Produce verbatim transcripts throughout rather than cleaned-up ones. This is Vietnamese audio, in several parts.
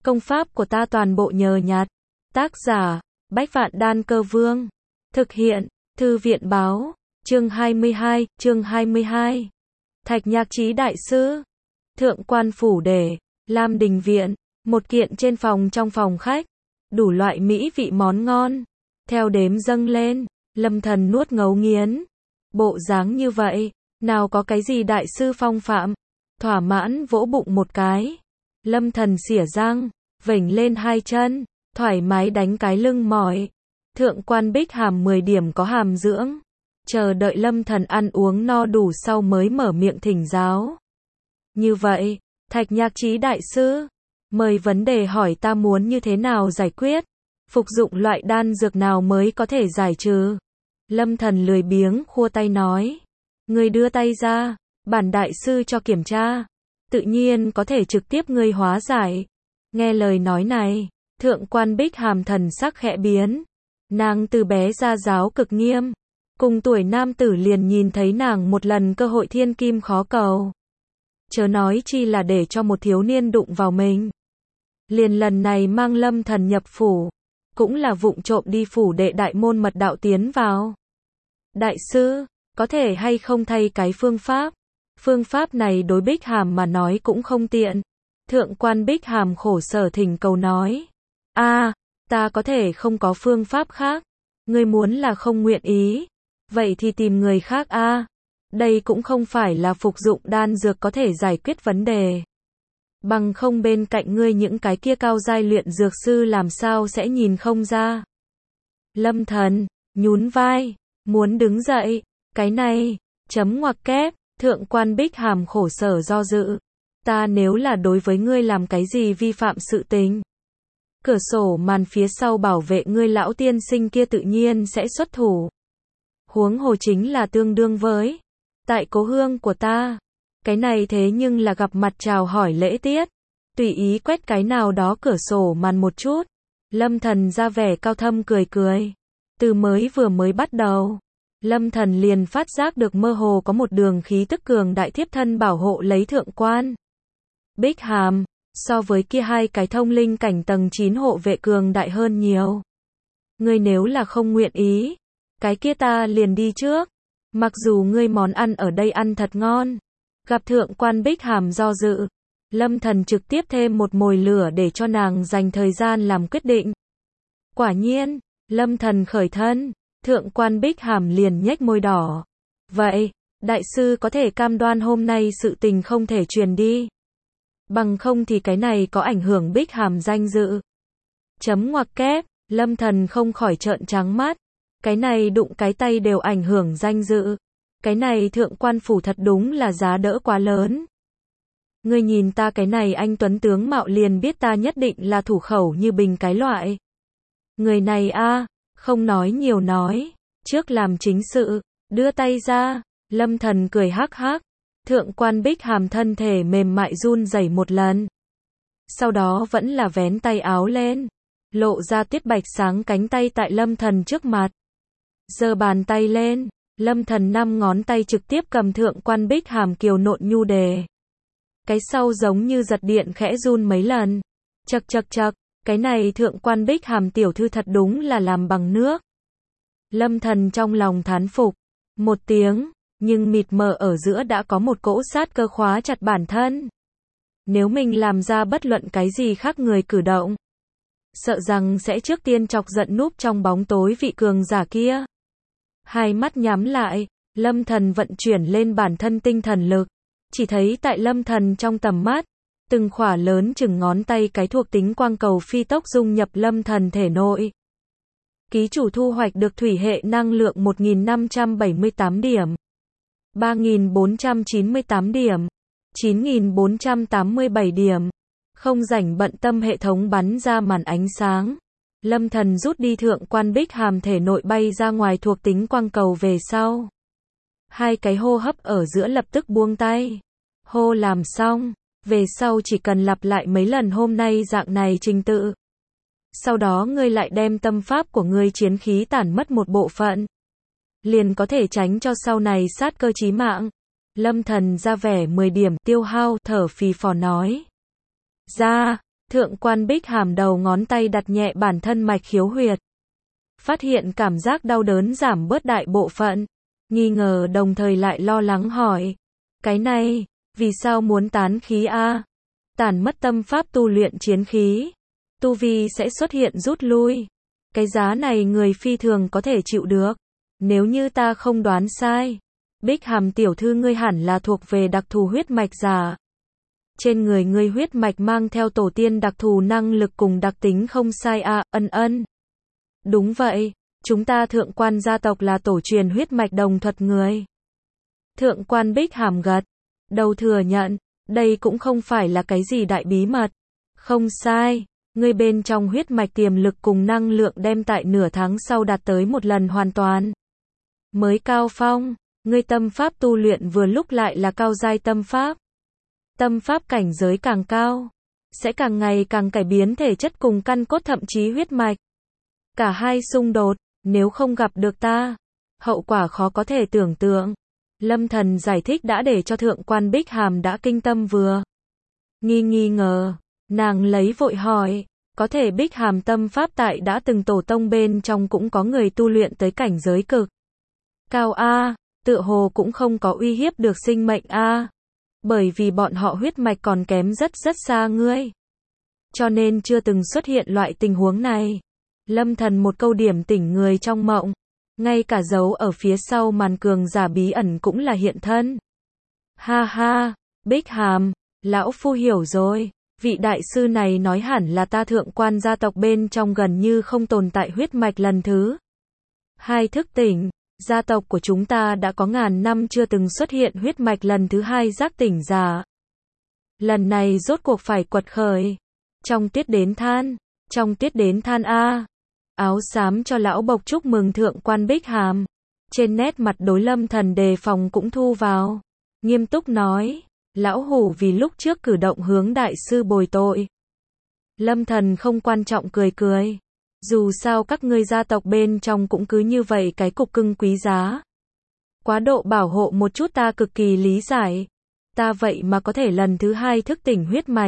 Công pháp của ta toàn bộ nhờ nhặt. Tác giả, Bách Vạn Đan Cơ Vương. Thực hiện, Thư viện Báo. Chương hai mươi hai, chương hai mươi hai. Thạch Nhạc Chí Đại Sư. Thượng quan phủ để, Lam Đình Viện. Một kiện trên phòng trong phòng khách. Đủ loại mỹ vị món ngon. Theo đếm dâng lên, Lâm Thần nuốt ngấu nghiến. Bộ dáng như vậy, nào có cái gì đại sư phong phạm. Thỏa mãn vỗ bụng một cái. Lâm Thần xỉa răng, vểnh lên hai chân, thoải mái đánh cái lưng mỏi. Thượng quan Bích Hàm mười điểm có hàm dưỡng. Chờ đợi Lâm Thần ăn uống no đủ sau mới mở miệng thỉnh giáo. Như vậy, Thạch Nhạc Chí Đại Sư, mời vấn đề hỏi ta muốn như thế nào giải quyết? Phục dụng loại đan dược nào mới có thể giải trừ? Lâm Thần lười biếng khua tay nói. Ngươi đưa tay ra, bản đại sư cho kiểm tra. Tự nhiên có thể trực tiếp ngươi hóa giải. Nghe lời nói này, thượng quan Bích Hàm thần sắc khẽ biến. Nàng từ bé ra giáo cực nghiêm. Cùng tuổi nam tử liền nhìn thấy nàng một lần cơ hội thiên kim khó cầu. Chớ nói chi là để cho một thiếu niên đụng vào mình. Liền lần này mang Lâm Thần nhập phủ. Cũng là vụng trộm đi phủ đệ đại môn mật đạo tiến vào. Đại sư, có thể hay không thay cái phương pháp? Phương pháp này đối Bích Hàm mà nói cũng không tiện. Thượng quan Bích Hàm khổ sở thỉnh cầu nói. a à, ta có thể không có phương pháp khác. Ngươi muốn là không nguyện ý. Vậy thì tìm người khác a à. Đây cũng không phải là phục dụng đan dược có thể giải quyết vấn đề. Bằng không bên cạnh ngươi những cái kia cao giai luyện dược sư làm sao sẽ nhìn không ra. Lâm Thần, nhún vai, muốn đứng dậy. Cái này, chấm ngoặc kép. Thượng quan Bích Hàm khổ sở do dự. Ta nếu là đối với ngươi làm cái gì vi phạm sự tình. Cửa sổ màn phía sau bảo vệ ngươi lão tiên sinh kia tự nhiên sẽ xuất thủ. Huống hồ chính là tương đương với. Tại cố hương của ta. Cái này thế nhưng là gặp mặt chào hỏi lễ tiết. Tùy ý quét cái nào đó cửa sổ màn một chút. Lâm Thần ra vẻ cao thâm cười cười. Từ mới vừa mới bắt đầu. Lâm Thần liền phát giác được mơ hồ có một đường khí tức cường đại thiếp thân bảo hộ lấy thượng quan Bích Hàm, so với kia hai cái thông linh cảnh tầng chín hộ vệ cường đại hơn nhiều. Ngươi nếu là không nguyện ý, cái kia ta liền đi trước. Mặc dù ngươi món ăn ở đây ăn thật ngon. Gặp thượng quan Bích Hàm do dự, Lâm Thần trực tiếp thêm một mồi lửa để cho nàng dành thời gian làm quyết định. Quả nhiên, Lâm Thần khởi thân. Thượng quan Bích Hàm liền nhếch môi đỏ. Vậy, đại sư có thể cam đoan hôm nay sự tình không thể truyền đi. Bằng không thì cái này có ảnh hưởng Bích Hàm danh dự. Chấm ngoặc kép, Lâm Thần không khỏi trợn trắng mắt. Cái này đụng cái tay đều ảnh hưởng danh dự. Cái này thượng quan phủ thật đúng là giá đỡ quá lớn. Ngươi nhìn ta cái này anh tuấn tướng mạo liền biết ta nhất định là thủ khẩu như bình cái loại. Người này a không nói nhiều nói, trước làm chính sự, đưa tay ra, Lâm Thần cười hắc hắc. Thượng quan Bích Hàm thân thể mềm mại run rẩy một lần. Sau đó vẫn là vén tay áo lên, lộ ra tiết bạch sáng cánh tay tại Lâm Thần trước mặt. Giơ bàn tay lên, Lâm Thần năm ngón tay trực tiếp cầm thượng quan Bích Hàm kiều nộn nhu đề. Cái sau giống như giật điện khẽ run mấy lần. Chậc chậc chậc. Cái này thượng quan Bích Hàm tiểu thư thật đúng là làm bằng nước. Lâm Thần trong lòng thán phục. Một tiếng, nhưng mịt mờ ở giữa đã có một cỗ sát cơ khóa chặt bản thân. Nếu mình làm ra bất luận cái gì khác người cử động, sợ rằng sẽ trước tiên chọc giận núp trong bóng tối vị cường giả kia. Hai mắt nhắm lại, Lâm Thần vận chuyển lên bản thân tinh thần lực. Chỉ thấy tại Lâm Thần trong tầm mắt, từng khỏa lớn chừng ngón tay cái thuộc tính quang cầu phi tốc dung nhập Lâm Thần thể nội. Ký chủ thu hoạch được thủy hệ năng lượng một nghìn năm trăm bảy mươi tám điểm, ba nghìn bốn trăm chín mươi tám điểm, chín nghìn bốn trăm tám mươi bảy điểm. Không rảnh bận tâm hệ thống bắn ra màn ánh sáng. Lâm Thần rút đi thượng quan Bích Hàm thể nội bay ra ngoài thuộc tính quang cầu về sau. Hai cái hô hấp ở giữa lập tức buông tay. Hô làm xong. Về sau chỉ cần lặp lại mấy lần hôm nay dạng này trình tự. Sau đó ngươi lại đem tâm pháp của ngươi chiến khí tản mất một bộ phận. Liền có thể tránh cho sau này sát cơ chí mạng. Lâm Thần ra vẻ mười điểm tiêu hao thở phì phò nói. Ra, Thượng quan Bích Hàm đầu ngón tay đặt nhẹ bản thân mạch khiếu huyệt. Phát hiện cảm giác đau đớn giảm bớt đại bộ phận. Nghi ngờ đồng thời lại lo lắng hỏi. Cái này, vì sao muốn tán khí a? Tản mất tâm pháp tu luyện chiến khí. Tu vi sẽ xuất hiện rút lui. Cái giá này người phi thường có thể chịu được. Nếu như ta không đoán sai. Bích Hàm tiểu thư ngươi hẳn là thuộc về đặc thù huyết mạch giả. Trên người ngươi huyết mạch mang theo tổ tiên đặc thù năng lực cùng đặc tính không sai a, ân ân. Đúng vậy, chúng ta thượng quan gia tộc là tổ truyền huyết mạch đồng thuật người. Thượng quan Bích Hàm gật đầu thừa nhận, đây cũng không phải là cái gì đại bí mật. Không sai, ngươi bên trong huyết mạch tiềm lực cùng năng lượng đem tại nửa tháng sau đạt tới một lần hoàn toàn mới cao phong, ngươi tâm pháp tu luyện vừa lúc lại là cao giai tâm pháp. Tâm pháp cảnh giới càng cao, sẽ càng ngày càng cải biến thể chất cùng căn cốt thậm chí huyết mạch. Cả hai xung đột, nếu không gặp được ta, hậu quả khó có thể tưởng tượng. Lâm Thần giải thích đã để cho thượng quan Bích Hàm đã kinh tâm vừa. Nghi nghi ngờ, nàng lấy vội hỏi, có thể Bích Hàm tâm pháp tại đã từng tổ tông bên trong cũng có người tu luyện tới cảnh giới cực cao a, tựa hồ cũng không có uy hiếp được sinh mệnh a. Bởi vì bọn họ huyết mạch còn kém rất rất xa ngươi. Cho nên chưa từng xuất hiện loại tình huống này. Lâm Thần một câu điểm tỉnh người trong mộng. Ngay cả dấu ở phía sau màn cường giả bí ẩn cũng là hiện thân. Ha ha, Bích Hàm, lão phu hiểu rồi. Vị đại sư này nói hẳn là ta thượng quan gia tộc bên trong gần như không tồn tại huyết mạch lần thứ hai thức tỉnh. Gia tộc của chúng ta đã có ngàn năm chưa từng xuất hiện huyết mạch lần thứ hai giác tỉnh giả. Lần này rốt cuộc phải quật khởi. Trong tiết đến than, trong tiết đến than a. Áo xám cho lão bộc chúc mừng thượng quan Bích Hàm. Trên nét mặt đối Lâm Thần đề phòng cũng thu vào. Nghiêm túc nói, lão hủ vì lúc trước cử động hướng đại sư bồi tội. Lâm Thần không quan trọng cười cười. Dù sao các ngươi gia tộc bên trong cũng cứ như vậy cái cục cưng quý giá. Quá độ bảo hộ một chút ta cực kỳ lý giải. Ta vậy mà có thể lần thứ hai thức tỉnh huyết mạch.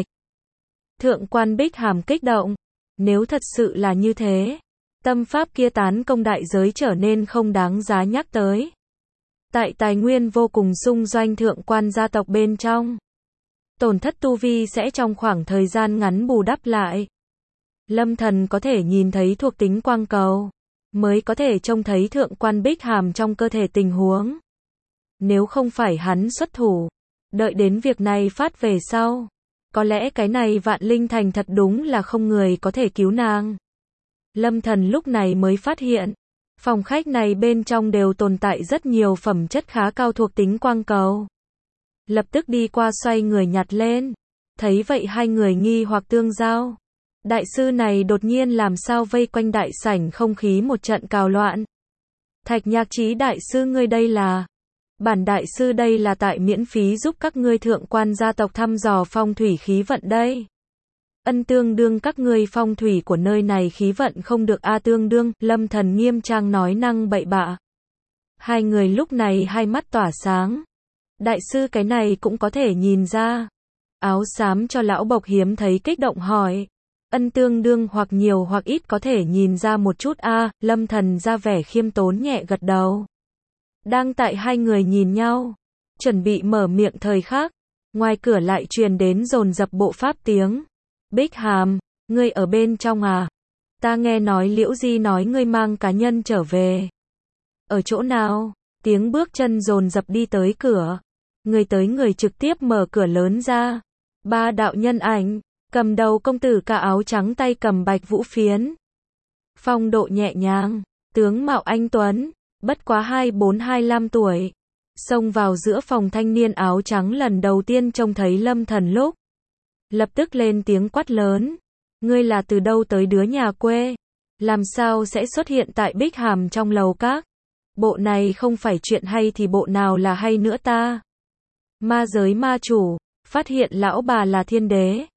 Thượng quan Bích Hàm kích động. Nếu thật sự là như thế, tâm pháp kia tán công đại giới trở nên không đáng giá nhắc tới. Tại tài nguyên vô cùng sung doanh thượng quan gia tộc bên trong, tổn thất tu vi sẽ trong khoảng thời gian ngắn bù đắp lại. Lâm Thần có thể nhìn thấy thuộc tính quang cầu, mới có thể trông thấy thượng quan Bích Hàm trong cơ thể tình huống. Nếu không phải hắn xuất thủ, đợi đến việc này phát về sau, có lẽ cái này Vạn Linh Thành thật đúng là không người có thể cứu nàng. Lâm Thần lúc này mới phát hiện, phòng khách này bên trong đều tồn tại rất nhiều phẩm chất khá cao thuộc tính quang cầu. Lập tức đi qua xoay người nhặt lên, thấy vậy hai người nghi hoặc tương giao. Đại sư này đột nhiên làm sao vây quanh đại sảnh không khí một trận cào loạn. Thạch Nhạc Chí đại sư ngươi đây là? Bản đại sư đây là tại miễn phí giúp các ngươi thượng quan gia tộc thăm dò phong thủy khí vận đây. Ân tương đương các ngươi phong thủy của nơi này khí vận không được a tương đương, Lâm Thần nghiêm trang nói năng bậy bạ. Hai người lúc này hai mắt tỏa sáng. Đại sư cái này cũng có thể nhìn ra. Áo xám cho lão bộc hiếm thấy kích động hỏi. Ân tương đương hoặc nhiều hoặc ít có thể nhìn ra một chút a, Lâm Thần ra vẻ khiêm tốn nhẹ gật đầu. Đang tại hai người nhìn nhau, chuẩn bị mở miệng thời khắc, ngoài cửa lại truyền đến dồn dập bộ pháp tiếng. Bích Hàm, ngươi ở bên trong à? Ta nghe nói Liễu Di nói ngươi mang cá nhân trở về. Ở chỗ nào? Tiếng bước chân dồn dập đi tới cửa. Người tới người trực tiếp mở cửa lớn ra. Ba đạo nhân ảnh, cầm đầu công tử cả áo trắng tay cầm bạch vũ phiến. Phong độ nhẹ nhàng, tướng mạo anh tuấn, bất quá hai bốn hai lăm tuổi. Xông vào giữa phòng thanh niên áo trắng lần đầu tiên trông thấy Lâm Thần lúc. Lập tức lên tiếng quát lớn. Ngươi là từ đâu tới đứa nhà quê? Làm sao sẽ xuất hiện tại Bích Hàm trong lầu các? Bộ này không phải chuyện hay thì bộ nào là hay nữa ta? Ma giới ma chủ, phát hiện lão bà là thiên đế.